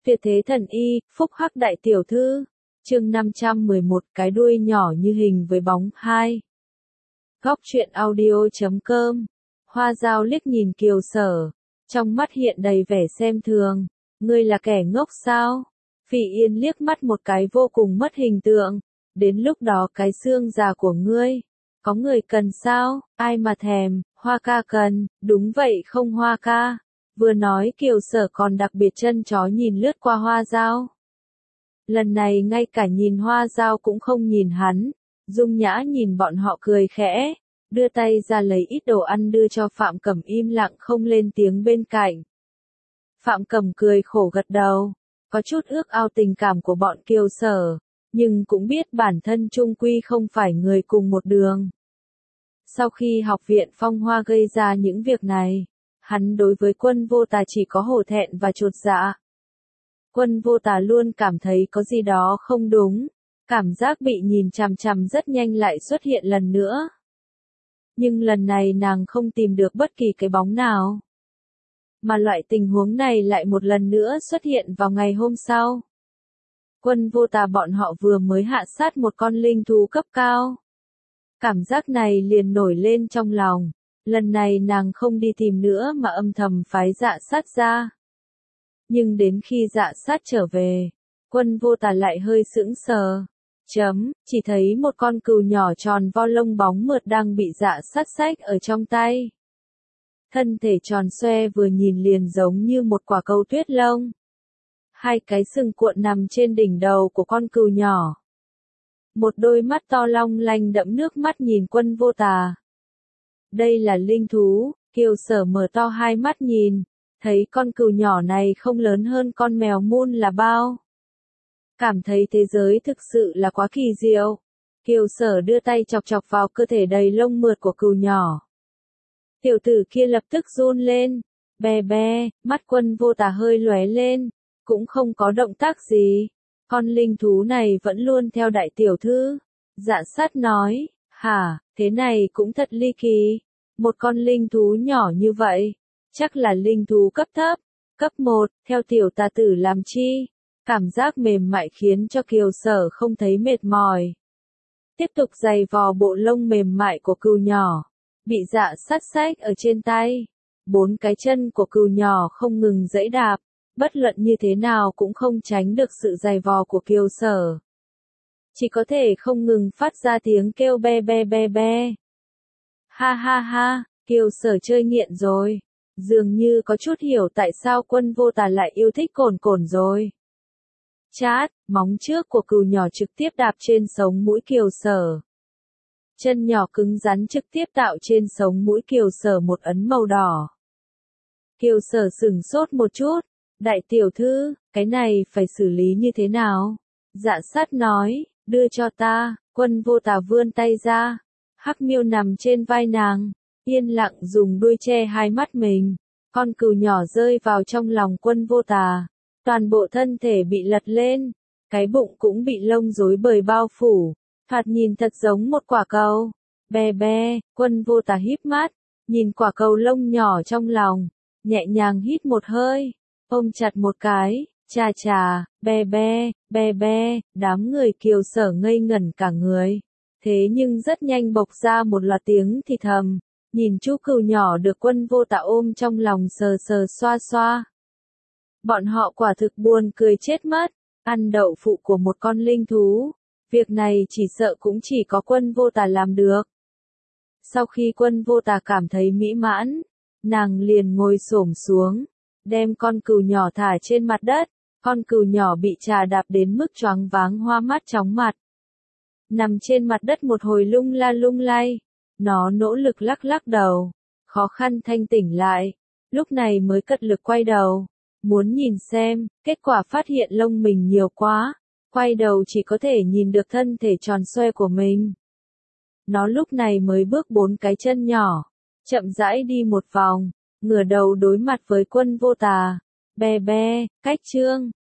Tuyệt thế thần y, phúc hắc đại tiểu thư. Chương 511, cái đuôi nhỏ như hình với bóng 2. Góc truyện audio.com. Hoa Dao liếc nhìn Kiều Sở, trong mắt hiện đầy vẻ xem thường. Ngươi là kẻ ngốc sao? Phỉ Yên liếc mắt một cái vô cùng mất hình tượng. Đến lúc đó cái xương già của ngươi, có người cần sao? Ai mà thèm, Hoa ca cần, đúng vậy không Hoa ca? Vừa nói Kiều Sở còn đặc biệt chân chó nhìn lướt qua Hoa Dao. Lần này ngay cả nhìn Hoa Dao cũng không nhìn hắn, Dung Nhã nhìn bọn họ cười khẽ, đưa tay ra lấy ít đồ ăn đưa cho Phạm Cẩm im lặng không lên tiếng bên cạnh. Phạm Cẩm cười khổ gật đầu, có chút ước ao tình cảm của bọn Kiều Sở, nhưng cũng biết bản thân chung quy không phải người cùng một đường. Sau khi học viện Phong Hoa gây ra những việc này, hắn đối với Quân Vô Tà chỉ có hổ thẹn và chột dạ. Quân Vô Tà luôn cảm thấy có gì đó không đúng, cảm giác bị nhìn chằm chằm rất nhanh lại xuất hiện lần nữa. Nhưng lần này nàng không tìm được bất kỳ cái bóng nào. Mà loại tình huống này lại một lần nữa xuất hiện vào ngày hôm sau. Quân Vô Tà bọn họ vừa mới hạ sát một con linh thú cấp cao. Cảm giác này liền nổi lên trong lòng, lần này nàng không đi tìm nữa mà âm thầm phái Dạ Sát ra. Nhưng đến khi Dạ Sát trở về, Quân Vô Tà lại hơi sững sờ. Chỉ thấy một con cừu nhỏ tròn vo lông bóng mượt đang bị Dạ Sát xách ở trong tay. Thân thể tròn xoe vừa nhìn liền giống như một quả cầu tuyết lông. Hai cái sừng cuộn nằm trên đỉnh đầu của con cừu nhỏ. Một đôi mắt to long lanh đẫm nước mắt nhìn Quân Vô Tà. Đây là linh thú, Kiều Sở mở to hai mắt nhìn, thấy con cừu nhỏ này không lớn hơn con mèo mun là bao. Cảm thấy thế giới thực sự là quá kỳ diệu. Kiều Sở đưa tay chọc chọc vào cơ thể đầy lông mượt của cừu nhỏ. Tiểu tử kia lập tức run lên, be be, mắt Quân Vô Tà hơi lóe lên, cũng không có động tác gì. Con linh thú này vẫn luôn theo đại tiểu thư. Dạ Sát nói, hả, thế này cũng thật ly kỳ. Một con linh thú nhỏ như vậy, chắc là linh thú cấp thấp, cấp 1, theo tiểu tà tử làm chi. Cảm giác mềm mại khiến cho Kiều Sở không thấy mệt mỏi. Tiếp tục giày vò bộ lông mềm mại của cừu nhỏ, bị Dạ Sát xách ở trên tay. 4 cái chân của cừu nhỏ không ngừng giãy đạp, bất luận như thế nào cũng không tránh được sự giày vò của Kiều Sở. Chỉ có thể không ngừng phát ra tiếng kêu be be be be. Ha ha ha, Kiều Sở chơi nghiện rồi. Dường như có chút hiểu tại sao Quân Vô Tà lại yêu thích cồn cồn rồi. Chát, móng trước của cừu nhỏ trực tiếp đạp trên sống mũi Kiều Sở. Chân nhỏ cứng rắn trực tiếp tạo trên sống mũi Kiều Sở một ấn màu đỏ. Kiều Sở sửng sốt một chút. Đại tiểu thư, cái này phải xử lý như thế nào? Dạ Sát nói, đưa cho ta. Quân Vô Tà vươn tay ra. Hắc Miêu nằm trên vai nàng, yên lặng dùng đuôi che hai mắt mình. Con cừu nhỏ rơi vào trong lòng Quân Vô Tà. Toàn bộ thân thể bị lật lên. Cái bụng cũng bị lông rối bời bao phủ. Thoạt nhìn thật giống một quả cầu. Be be, Quân Vô Tà híp mắt, nhìn quả cầu lông nhỏ trong lòng. Nhẹ nhàng hít một hơi. Ôm chặt một cái, chà chà, be be, đám người Kiều Sở ngây ngẩn cả người. Thế nhưng rất nhanh bộc ra một loạt tiếng thì thầm, nhìn chú cừu nhỏ được Quân Vô Tà ôm trong lòng sờ sờ xoa xoa. Bọn họ quả thực buồn cười chết mất, ăn đậu phụ của một con linh thú. Việc này chỉ sợ cũng chỉ có Quân Vô Tà làm được. Sau khi Quân Vô Tà cảm thấy mỹ mãn, nàng liền ngồi xổm xuống, đem con cừu nhỏ thả trên mặt đất. Con cừu nhỏ bị trà đạp đến mức choáng váng hoa mắt chóng mặt. Nằm trên mặt đất một hồi lung la lung lay. Nó nỗ lực lắc lắc đầu, khó khăn thanh tỉnh lại. Lúc này mới cật lực quay đầu, muốn nhìn xem, kết quả phát hiện lông mình nhiều quá. Quay đầu chỉ có thể nhìn được thân thể tròn xoe của mình. Nó lúc này mới bước 4 cái chân nhỏ, chậm rãi đi một vòng, ngửa đầu đối mặt với Quân Vô Tà. Be be, cách trương,